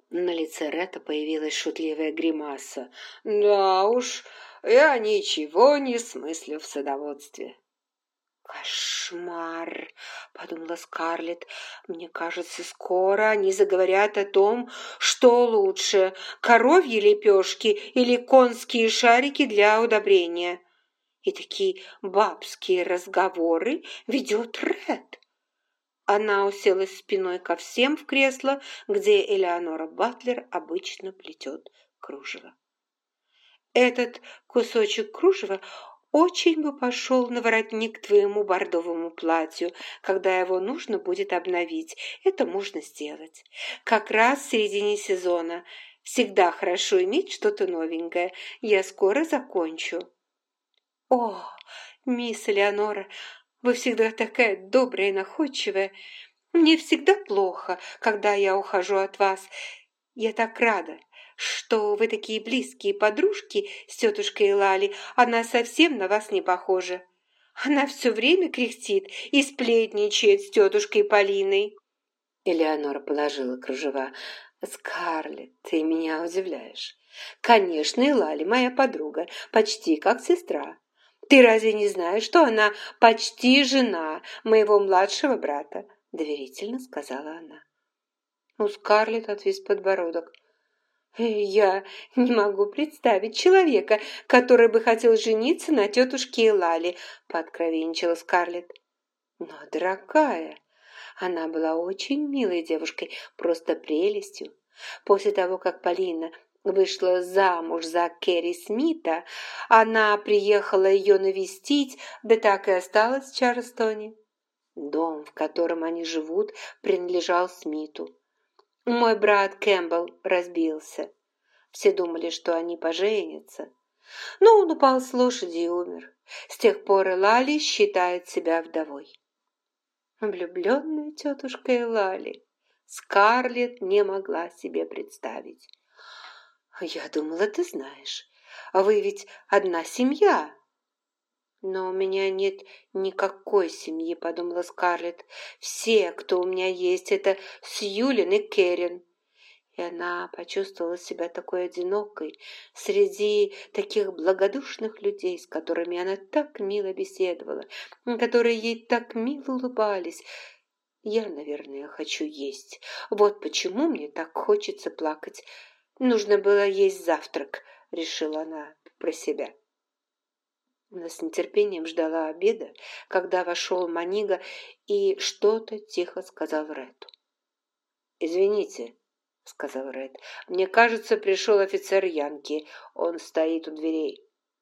На лице Ретта появилась шутливая гримаса. «Да уж, я ничего не смыслю в садоводстве». «Кошмар!» — подумала Скарлетт. «Мне кажется, скоро они заговорят о том, что лучше — коровьи лепешки или конские шарики для удобрения. И такие бабские разговоры ведет Ред». Она уселась спиной ко всем в кресло, где Элеонора Батлер обычно плетет кружево. «Этот кусочек кружева очень бы пошел на воротник твоему бордовому платью, когда его нужно будет обновить. Это можно сделать. Как раз в середине сезона. Всегда хорошо иметь что-то новенькое. Я скоро закончу». «О, мисс Элеонора, вы всегда такая добрая и находчивая. Мне всегда плохо, когда я ухожу от вас. Я так рада, что вы такие близкие подружки с тетушкой Лали. Она совсем на вас не похожа. Она все время кряхтит и сплетничает с тетушкой Полиной». Элеонора положила кружева. «Скарлетт, ты меня удивляешь. Конечно, и Лали моя подруга, почти как сестра. Ты разве не знаешь, что она почти жена моего младшего брата?» — доверительно сказала она. У Скарлетт отвис подбородок. «Я не могу представить человека, который бы хотел жениться на тетушке Элали», — пооткровенничала Скарлетт. «Но, дорогая, она была очень милой девушкой, просто прелестью. После того, как Полина вышла замуж за Керри Смита, она приехала ее навестить, да так и осталась в Чарльстоне. Дом, в котором они живут, принадлежал Смиту. Мой брат Кэмпбелл разбился. Все думали, что они поженятся. Но он упал с лошади и умер. С тех пор Лали считает себя вдовой». Влюбленная тетушка Элали. Скарлетт не могла себе представить. «Я думала, ты знаешь. А вы ведь одна семья». «Но у меня нет никакой семьи», — подумала Скарлетт. «Все, кто у меня есть, это Сьюлин и Керрин». И она почувствовала себя такой одинокой среди таких благодушных людей, с которыми она так мило беседовала, которые ей так мило улыбались. «Я, наверное, хочу есть. Вот почему мне так хочется плакать. Нужно было есть завтрак», — решила она про себя. Она с нетерпением ждала обеда, когда вошел Манига и что-то тихо сказал Ретту. «Извините», — сказал Ред, — «мне кажется, пришел офицер Янки. Он стоит у дверей».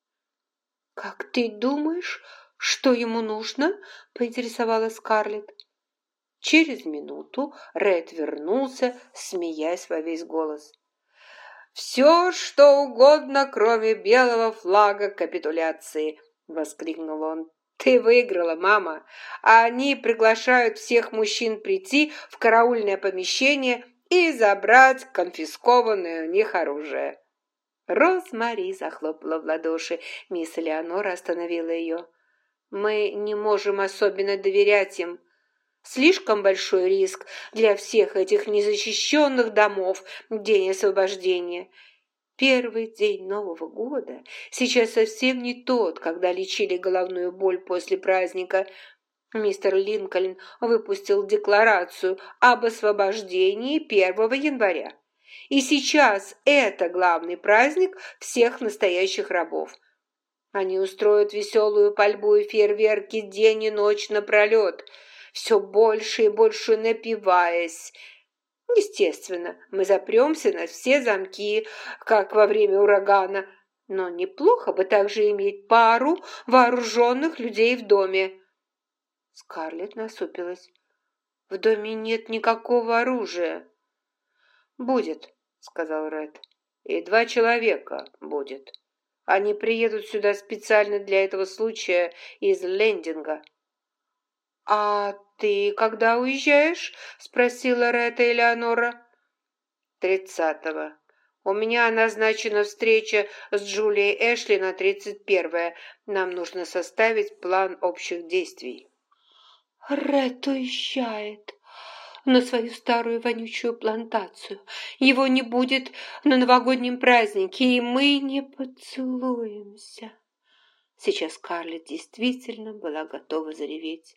«Как ты думаешь, что ему нужно?» — поинтересовалась Скарлетт. Через минуту Ред вернулся, смеясь во весь голос. «Все, что угодно, кроме белого флага капитуляции!» — воскликнул он. «Ты выиграла, мама! А они приглашают всех мужчин прийти в караульное помещение и забрать конфискованное у них оружие». Розмари захлопала в ладоши. Мисс Элеонора остановила ее. «Мы не можем особенно доверять им. Слишком большой риск для всех этих незащищенных домов в день освобождения. Первый день Нового года сейчас совсем не тот, когда лечили головную боль после праздника. Мистер Линкольн выпустил декларацию об освобождении 1 января. И сейчас это главный праздник всех настоящих рабов. Они устроят веселую пальбу и фейерверки день и ночь напролет, все больше и больше напиваясь. Естественно, мы запремся на все замки, как во время урагана, но неплохо бы также иметь пару вооруженных людей в доме». Скарлетт насупилась. «В доме нет никакого оружия». «Будет», — сказал Ред. «И 2 человека будет. Они приедут сюда специально для этого случая из Лендинга». «А ты когда уезжаешь?» — спросила Ретта Элеонора. 30-го. У меня назначена встреча с Джулией Эшли на 31-е. Нам нужно составить план общих действий». «Ред уезжает. на свою старую вонючую плантацию. Его не будет на новогоднем празднике, и мы не поцелуемся». Сейчас Скарлетт действительно была готова зареветь.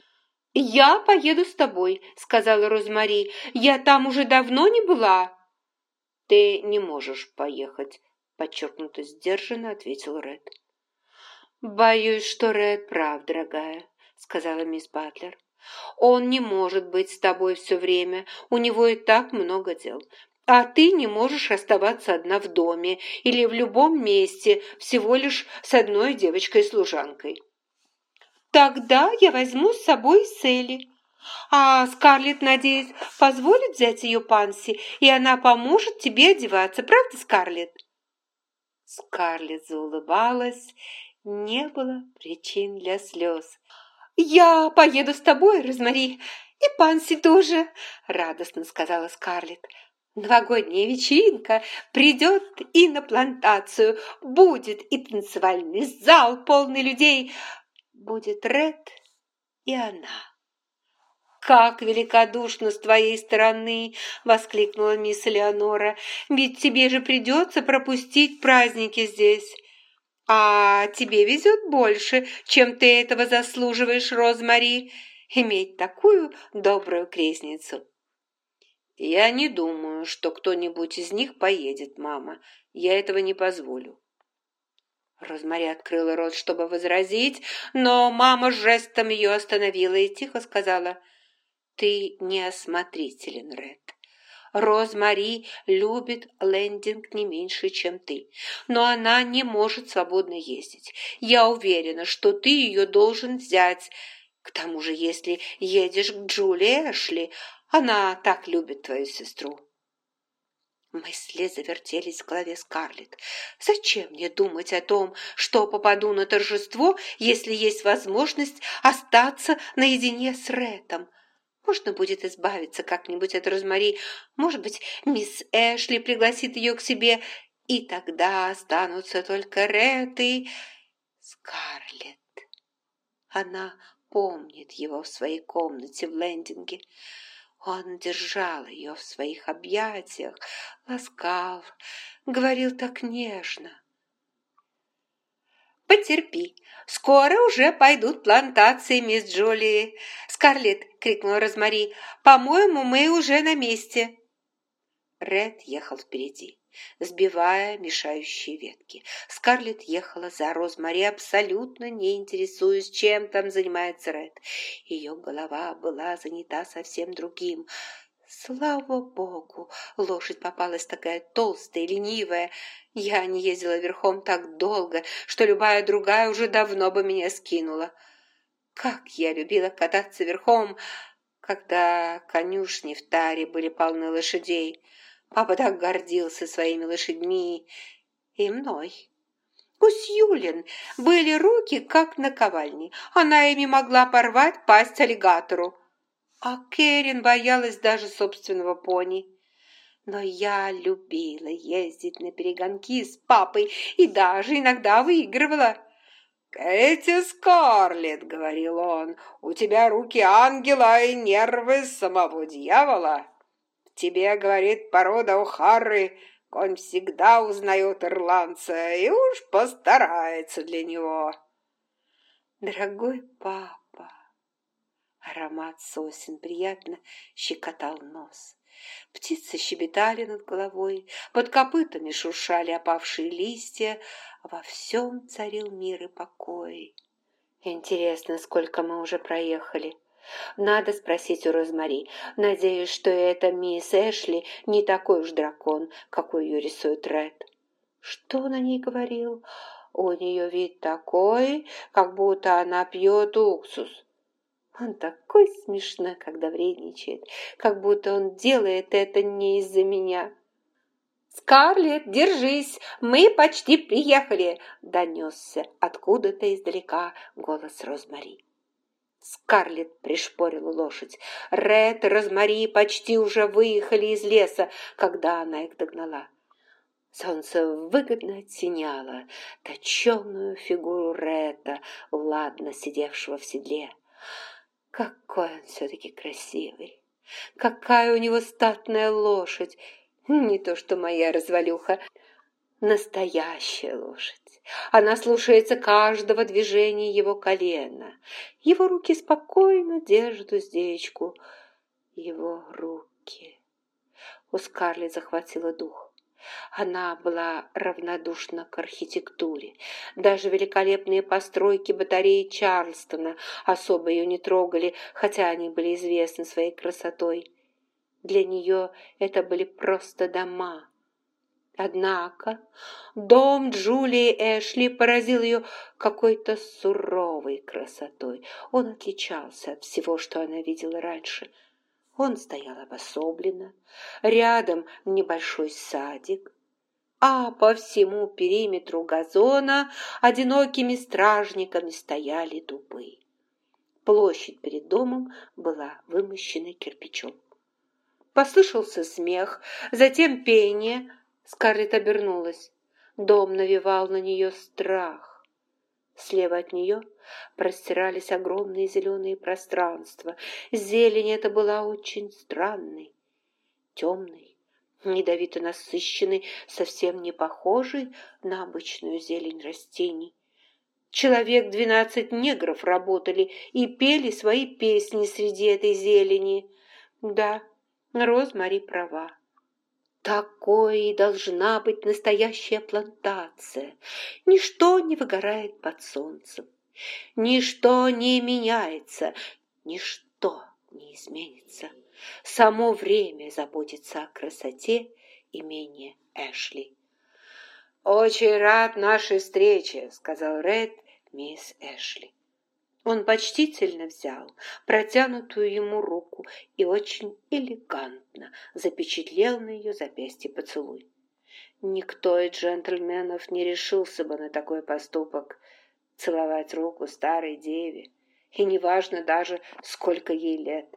«Я поеду с тобой», — сказала Розмари. «Я там уже давно не была». «Ты не можешь поехать», — подчеркнуто сдержанно ответил Ред. «Боюсь, что Ред прав, дорогая», — сказала мисс Батлер. «Он не может быть с тобой все время, у него и так много дел. А ты не можешь оставаться одна в доме или в любом месте всего лишь с одной девочкой-служанкой». «Тогда я возьму с собой Селли. А Скарлетт, надеюсь, позволит взять ее Панси, и она поможет тебе одеваться, правда, Скарлетт?» Скарлетт заулыбалась, не было причин для слез. «Я поеду с тобой, Розмари, и Панси тоже», — радостно сказала Скарлетт. «Новогодняя вечеринка придет и на плантацию, будет и танцевальный зал, полный людей, будет Ред и она». «Как великодушно с твоей стороны!» — воскликнула мисс Элеонора. «Ведь тебе же придется пропустить праздники здесь. А тебе везет больше, чем ты этого заслуживаешь, Розмари, иметь такую добрую крестницу». «Я не думаю, что кто-нибудь из них поедет, мама. Я этого не позволю». Розмари открыла рот, чтобы возразить, но мама жестом ее остановила и тихо сказала: «Ты неосмотрителен, Ред. Розмари любит Лендинг не меньше, чем ты, но она не может свободно ездить. Я уверена, что ты ее должен взять. К тому же, если едешь к Джулии Эшли, она так любит твою сестру». Мысли завертелись в голове Скарлетт. «Зачем мне думать о том, что попаду на торжество, если есть возможность остаться наедине с Ретом? Можно будет избавиться как-нибудь от Розмари. Может быть, мисс Эшли пригласит ее к себе, и тогда останутся только Рет и Скарлетт. Она помнит его в своей комнате в Лендинге. Он держал ее в своих объятиях, ласкал, говорил так нежно. «Потерпи, скоро уже пойдут плантации, мисс Джулии!» «Скарлетт!» — крикнула Розмари. «По-моему, мы уже на месте!» Ред ехал впереди, сбивая мешающие ветки. Скарлетт ехала за Розмари, абсолютно не интересуясь, чем там занимается Ред. Ее голова была занята совсем другим. Слава богу, лошадь попалась такая толстая и ленивая. Я не ездила верхом так долго, что любая другая уже давно бы меня скинула. Как я любила кататься верхом, когда конюшни в таре были полны лошадей. Папа так гордился своими лошадьми и мной. У Сьюлин были руки, как наковальни. Она ими могла порвать пасть аллигатору. А Кэрин боялась даже собственного пони. Но я любила ездить на перегонки с папой и даже иногда выигрывала. «Кэти Скарлетт», — говорил он, — «у тебя руки ангела и нервы самого дьявола. Тебе, говорит, порода О'Харры, конь всегда узнает ирландца и уж постарается для него». «Дорогой папа!» Аромат сосен приятно щекотал нос. Птицы щебетали над головой, под копытами шуршали опавшие листья, во всем царил мир и покой. «Интересно, сколько мы уже проехали?» «Надо спросить у Розмари. Надеюсь, что эта мисс Эшли не такой уж дракон, какой ее рисует Ред». «Что он о ней говорил? У нее вид такой, как будто она пьет уксус». Он такой смешной, когда вредничает, как будто он делает это не из-за меня. «Скарлетт, держись, мы почти приехали!» — донесся откуда-то издалека голос Розмари. Скарлетт пришпорила лошадь. Ред и Розмари почти уже выехали из леса, когда она их догнала. Солнце выгодно оттеняло точеную фигуру Реда, ладно сидевшего в седле. Какой он все-таки красивый! Какая у него статная лошадь! Не то что моя развалюха. Настоящая лошадь. Она слушается каждого движения его колена. Его руки спокойно держат уздечку. Его руки. У Скарлетт захватило дух. Она была равнодушна к архитектуре. Даже великолепные постройки батареи Чарльстона особо ее не трогали, хотя они были известны своей красотой. Для нее это были просто дома. Однако дом Джулии Эшли поразил ее какой-то суровой красотой. Он отличался от всего, что она видела раньше. Он стоял обособленно, рядом небольшой садик, а по всему периметру газона одинокими стражниками стояли дубы. Площадь перед домом была вымощена кирпичом. Послышался смех, затем пение. Скарлетт обернулась. Дом навевал на нее страх. Слева от нее простирались огромные зеленые пространства. Зелень эта была очень странной, темной, ядовито насыщенной, совсем не похожей на обычную зелень растений. Человек 12 негров работали и пели свои песни среди этой зелени. Да, Розмари права. Такой и должна быть настоящая плантация. Ничто не выгорает под солнцем, ничто не меняется, ничто не изменится. Само время заботится о красоте имения Эшли. «Очень рад нашей встрече», — сказал Ред мисс Эшли. Он почтительно взял протянутую ему руку и очень элегантно запечатлел на ее запястье поцелуй. Никто из джентльменов не решился бы на такой поступок — целовать руку старой деве, и неважно даже, сколько ей лет.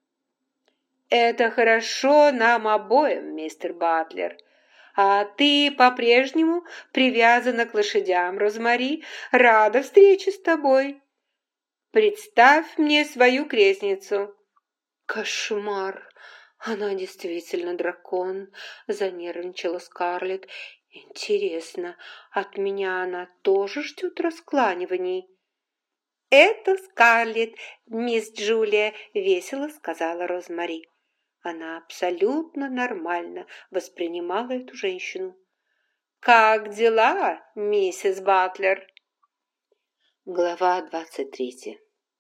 «Это хорошо нам обоим, мистер Батлер. А ты по-прежнему привязана к лошадям, Розмари. Рада встрече с тобой. Представь мне свою крестницу». «Кошмар! Она действительно дракон», — занервничала Скарлетт. «Интересно, от меня она тоже ждет раскланиваний?» «Это Скарлетт, мисс Джулия», — весело сказала Розмари. Она абсолютно нормально воспринимала эту женщину. «Как дела, миссис Батлер?» Глава 23.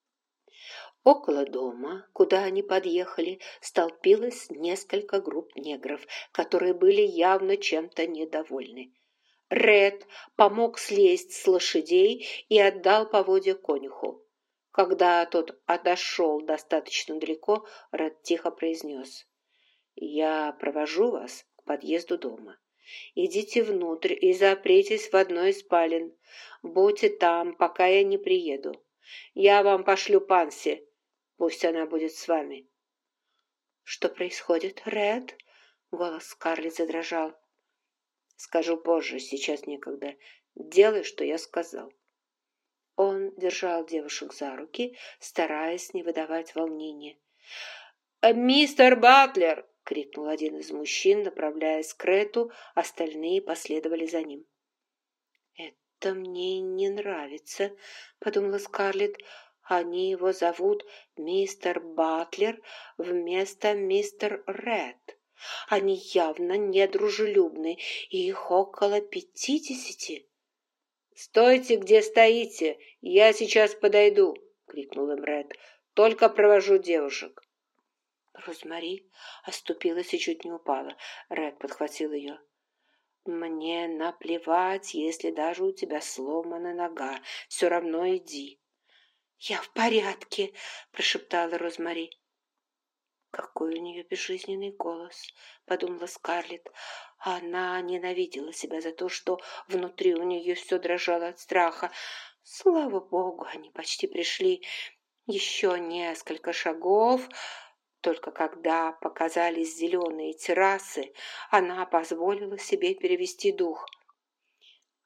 Около дома, куда они подъехали, столпилось несколько групп негров, которые были явно чем-то недовольны. Ред помог слезть с лошадей и отдал поводья конюху. Когда тот отошел достаточно далеко, Ред тихо произнес: «Я провожу вас к подъезду дома. Идите внутрь и запритесь в одной из спален. Будьте там, пока я не приеду. Я вам пошлю Панси. Пусть она будет с вами». «Что происходит, Ред?» Голос Скарлетт задрожал. «Скажу позже, сейчас некогда. Делай, что я сказал». Он держал девушек за руки, стараясь не выдавать волнения. «Мистер Батлер!» — крикнул один из мужчин, направляясь к Рету, остальные последовали за ним. «Это мне не нравится», — подумала Скарлетт. «Они его зовут мистер Батлер вместо мистер Ред. Они явно недружелюбны, и их около 50. «Стойте, где стоите! Я сейчас подойду!» — крикнул им Ред. «Только провожу девушек». Розмари оступилась и чуть не упала. Ред подхватил ее. «Мне наплевать, если даже у тебя сломана нога. Все равно иди». «Я в порядке», — прошептала Розмари. «Какой у нее безжизненный голос», — подумала Скарлетт. Она ненавидела себя за то, что внутри у нее все дрожало от страха. Слава богу, они почти пришли. Еще несколько шагов. Только когда показались зеленые террасы, она позволила себе перевести дух.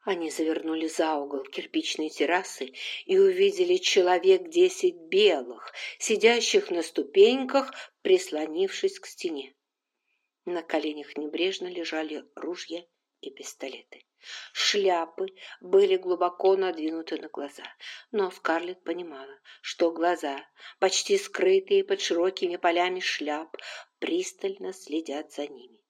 Они завернули за угол кирпичной террасы и увидели человек 10 белых, сидящих на ступеньках, прислонившись к стене. На коленях небрежно лежали ружья и пистолеты. Шляпы были глубоко надвинуты на глаза, но Скарлетт понимала, что глаза, почти скрытые под широкими полями шляп, пристально следят за ними.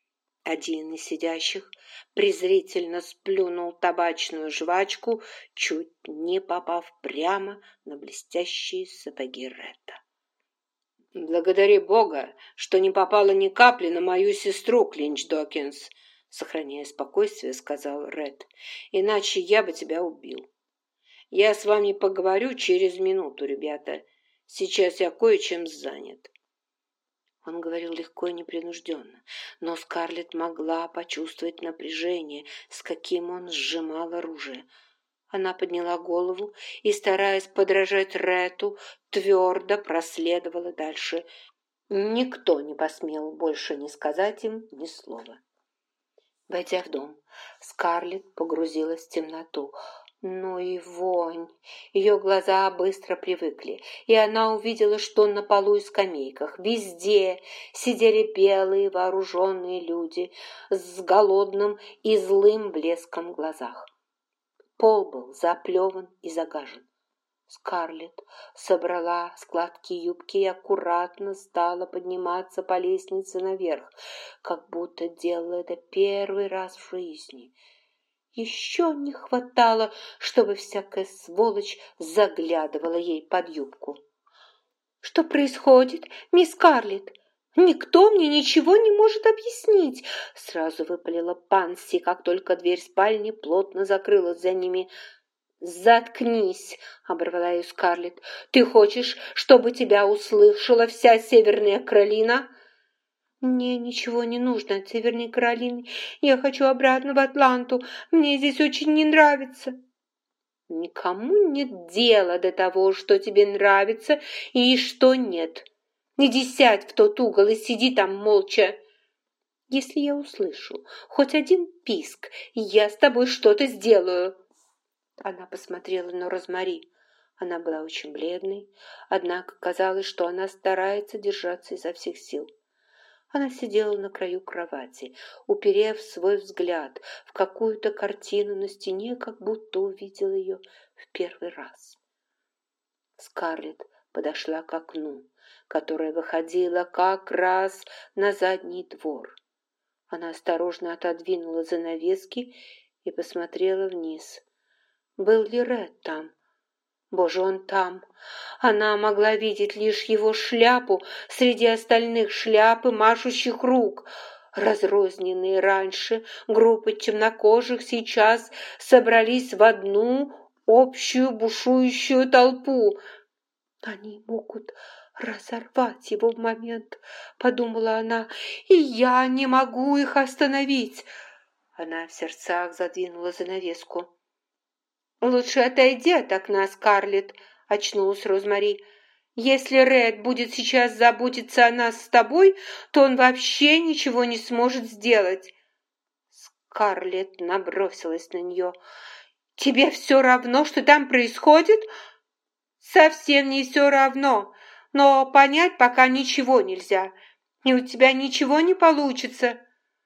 Один из сидящих презрительно сплюнул табачную жвачку, чуть не попав прямо на блестящие сапоги Ретта. «Благодари Бога, что не попало ни капли на мою сестру, Клинч Докинс», сохраняя спокойствие, сказал Ред. «Иначе я бы тебя убил. Я с вами поговорю через минуту, ребята. Сейчас я кое-чем занят». Он говорил легко и непринужденно, но Скарлетт могла почувствовать напряжение, с каким он сжимал оружие. Она подняла голову и, стараясь подражать Рету, твердо проследовала дальше. Никто не посмел больше не сказать им ни слова. Войдя в дом, Скарлетт погрузилась в темноту. Ну и вонь! Ее глаза быстро привыкли, и она увидела, что на полу и скамейках везде сидели белые вооруженные люди с голодным и злым блеском в глазах. Пол был заплеван и загажен. Скарлетт собрала складки юбки и аккуратно стала подниматься по лестнице наверх, как будто делала это первый раз в жизни. Еще не хватало, чтобы всякая сволочь заглядывала ей под юбку. «Что происходит, мисс Скарлетт? Никто мне ничего не может объяснить!» Сразу выпалила Панси, как только дверь спальни плотно закрылась за ними. «Заткнись!» — оборвала ее Скарлетт. «Ты хочешь, чтобы тебя услышала вся Северная Каролина?» «Мне ничего не нужно от Северной Каролины. Я хочу обратно в Атланту. Мне здесь очень не нравится». «Никому нет дела до того, что тебе нравится и что нет. Иди сядь в тот угол и сиди там молча. Если я услышу хоть один писк, я с тобой что-то сделаю». Она посмотрела на Розмари. Она была очень бледной, однако казалось, что она старается держаться изо всех сил. Она сидела на краю кровати, уперев свой взгляд в какую-то картину на стене, как будто увидела ее в первый раз. Скарлетт подошла к окну, которое выходило как раз на задний двор. Она осторожно отодвинула занавески и посмотрела вниз. Был ли Ред там? Боже, он там! Она могла видеть лишь его шляпу среди остальных шляп и машущих рук. Разрозненные раньше группы темнокожих сейчас собрались в одну общую бушующую толпу. «Они могут разорвать его в момент», — подумала она, — «и я не могу их остановить». Она в сердцах задвинула занавеску. «Лучше отойди от окна, Скарлетт», — очнулась Розмари. «Если Ред будет сейчас заботиться о нас с тобой, то он вообще ничего не сможет сделать». Скарлетт набросилась на нее. «Тебе все равно, что там происходит?» «Совсем не все равно, но понять пока ничего нельзя, и у тебя ничего не получится».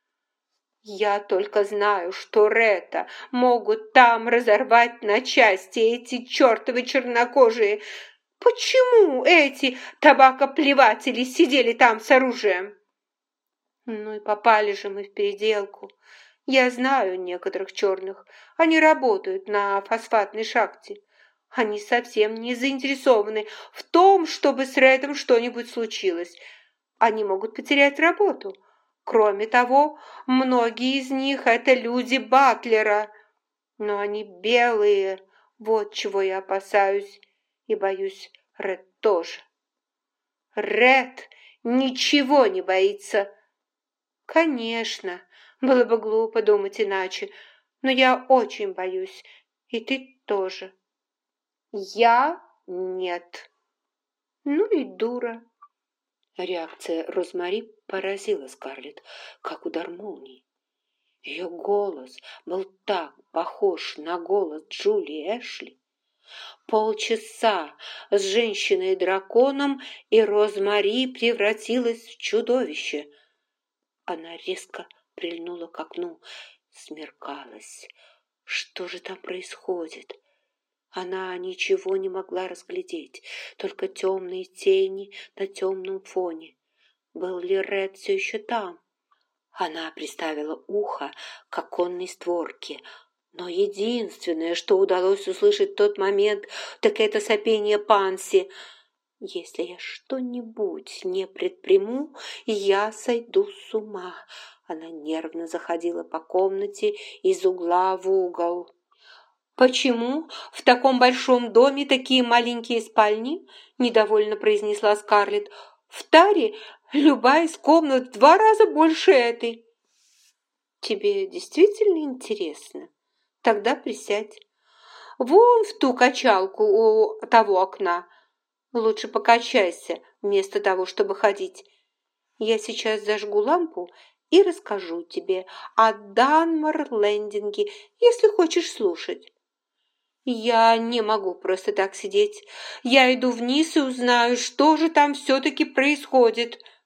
«Я только знаю, что Ретта могут там разорвать на части эти чертовы чернокожие. Почему эти табакоплеватели сидели там с оружием?» «Ну и попали же мы в переделку. Я знаю некоторых черных. Они работают на фосфатной шахте. Они совсем не заинтересованы в том, чтобы с Рэдом что-нибудь случилось. Они могут потерять работу. Кроме того, многие из них – это люди Батлера. Но они белые, вот чего я опасаюсь. И боюсь, Рэд тоже». «Рэд ничего не боится». «Конечно, было бы глупо думать иначе, но я очень боюсь, и ты тоже». «Я нет». «Ну и дура». Реакция Розмари поразила Скарлетт, как удар молнии. Ее голос был так похож на голос Джулии Эшли. Полчаса с женщиной-драконом, и Розмари превратилась в чудовище. Она резко прильнула к окну. Смеркалось. Что же там происходит? Она ничего не могла разглядеть, только темные тени на темном фоне. Был ли Ред все еще там? Она приставила ухо к оконной створке, но единственное, что удалось услышать в тот момент, так это сопение Панси. «Если я что-нибудь не предприму, я сойду с ума». Она нервно заходила по комнате из угла в угол. «Почему в таком большом доме такие маленькие спальни?» – недовольно произнесла Скарлетт. «В таре любая из комнат в 2 раза больше этой». «Тебе действительно интересно? Тогда присядь. Вон в ту качалку у того окна. Лучше покачайся, вместо того, чтобы ходить. Я сейчас зажгу лампу и расскажу тебе о Данмор-Лендинге, если хочешь слушать». «Я не могу просто так сидеть. Я иду вниз и узнаю, что же там все-таки происходит».